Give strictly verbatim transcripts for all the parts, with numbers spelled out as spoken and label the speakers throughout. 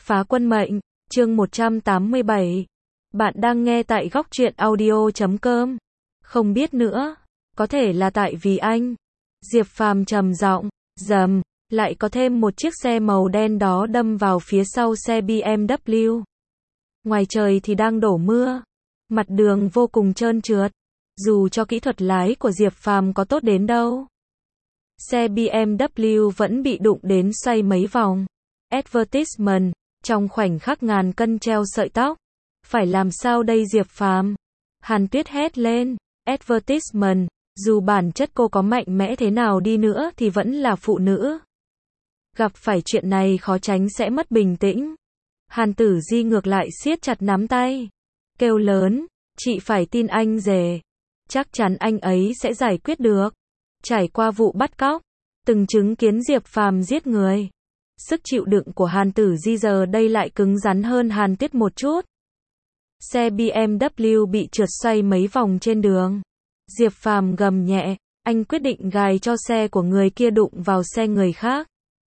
Speaker 1: Phá quân mệnh, chương một trăm tám mươi bảy. Bạn đang nghe tại góc truyện audio chấm com. Không biết nữa, có thể là tại vì anh. Diệp Phàm trầm giọng, rầm, lại có thêm một chiếc xe màu đen đó đâm vào phía sau xe bê em vê. Ngoài trời thì đang đổ mưa, mặt đường vô cùng trơn trượt, dù cho kỹ thuật lái của Diệp Phàm có tốt đến đâu. Xe bê em vê vẫn bị đụng đến xoay mấy vòng. Advertisement, trong khoảnh khắc ngàn cân treo sợi tóc. Phải làm sao đây Diệp Phàm? Hàn Tuyết hét lên. Advertisement, dù bản chất cô có mạnh mẽ thế nào đi nữa thì vẫn là phụ nữ. Gặp phải chuyện này khó tránh sẽ mất bình tĩnh. Hàn Tử Di ngược lại siết chặt nắm tay, kêu lớn, chị phải tin anh rể. Chắc chắn anh ấy sẽ giải quyết được. Trải qua vụ bắt cóc, từng chứng kiến Diệp Phàm giết người, sức chịu đựng của Hàn Tử Di giờ đây lại cứng rắn hơn Hàn Tuyết một chút. Xe bê em vê bị trượt xoay mấy vòng trên đường. Diệp Phàm gầm nhẹ, anh quyết định gài cho xe của người kia đụng vào xe người khác.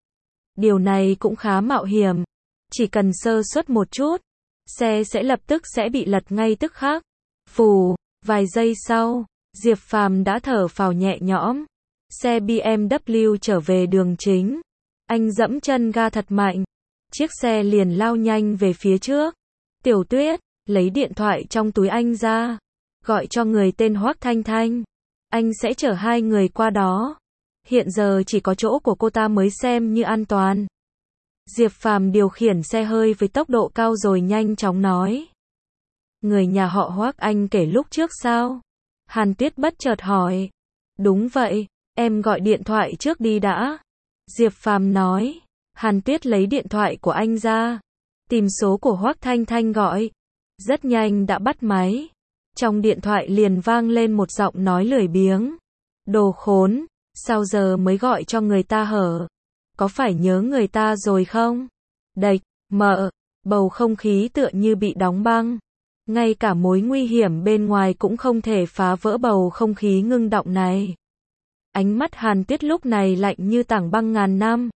Speaker 1: Điều này cũng khá mạo hiểm, chỉ cần sơ suất một chút, xe sẽ lập tức sẽ bị lật ngay tức khắc. Phù, vài giây sau, Diệp Phàm đã thở phào nhẹ nhõm. Xe bê em vê trở về đường chính. Anh dẫm chân ga thật mạnh. Chiếc xe liền lao nhanh về phía trước. Tiểu Tuyết, lấy điện thoại trong túi anh ra. Gọi cho người tên Hoắc Thanh Thanh. Anh sẽ chở hai người qua đó. Hiện giờ chỉ có chỗ của cô ta mới xem như an toàn. Diệp Phàm điều khiển xe hơi với tốc độ cao rồi nhanh chóng nói. Người nhà họ Hoắc anh kể lúc trước sao? Hàn Tuyết bất chợt hỏi. Đúng vậy, em gọi điện thoại trước đi đã. Diệp Phàm nói. Hàn Tuyết lấy điện thoại của anh ra, tìm số của Hoắc Thanh Thanh gọi. Rất nhanh đã bắt máy. Trong điện thoại liền vang lên một giọng nói lười biếng. Đồ khốn, sao giờ mới gọi cho người ta hở? Có phải nhớ người ta rồi không? Đệch, mợ, bầu không khí tựa như bị đóng băng. Ngay cả mối nguy hiểm bên ngoài cũng không thể phá vỡ bầu không khí ngưng đọng này. Ánh mắt Hàn Tuyết lúc này lạnh như tảng băng ngàn năm.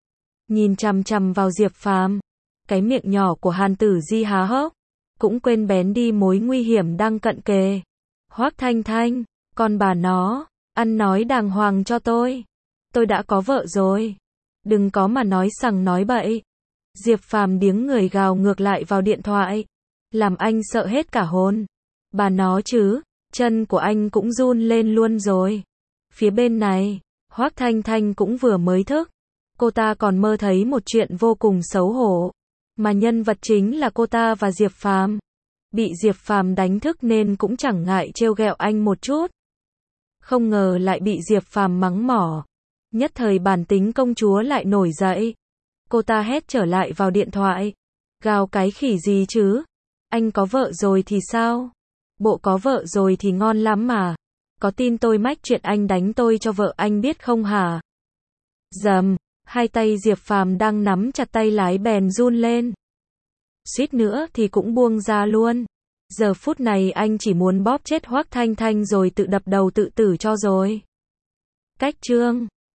Speaker 1: Nhìn chằm chằm vào Diệp Phàm, cái miệng nhỏ của Hàn Tử Di há hốc, cũng quên bén đi mối nguy hiểm đang cận kề. Hoắc Thanh Thanh, con bà nó, ăn nói đàng hoàng cho tôi. Tôi đã có vợ rồi. Đừng có mà nói sằng nói bậy. Diệp Phàm điếng người gào ngược lại vào điện thoại, làm anh sợ hết cả hồn. Bà nó chứ, chân của anh cũng run lên luôn rồi. Phía bên này, Hoắc Thanh Thanh cũng vừa mới thức. Cô ta còn mơ thấy một chuyện vô cùng xấu hổ, mà nhân vật chính là cô ta và Diệp Phàm. Bị Diệp Phàm đánh thức nên cũng chẳng ngại trêu ghẹo anh một chút. Không ngờ lại bị Diệp Phàm mắng mỏ. Nhất thời bản tính công chúa lại nổi dậy. Cô ta hét trở lại vào điện thoại. Gào cái khỉ gì chứ? Anh có vợ rồi thì sao? Bộ có vợ rồi thì ngon lắm mà. Có tin tôi mách chuyện anh đánh tôi cho vợ anh biết không hả? Dầm, hai tay Diệp Phàm đang nắm chặt tay lái bèn run lên. Suýt nữa thì cũng buông ra luôn. Giờ phút này anh chỉ muốn bóp chết Hoắc Thanh Thanh rồi tự đập đầu tự tử cho rồi. Cách chương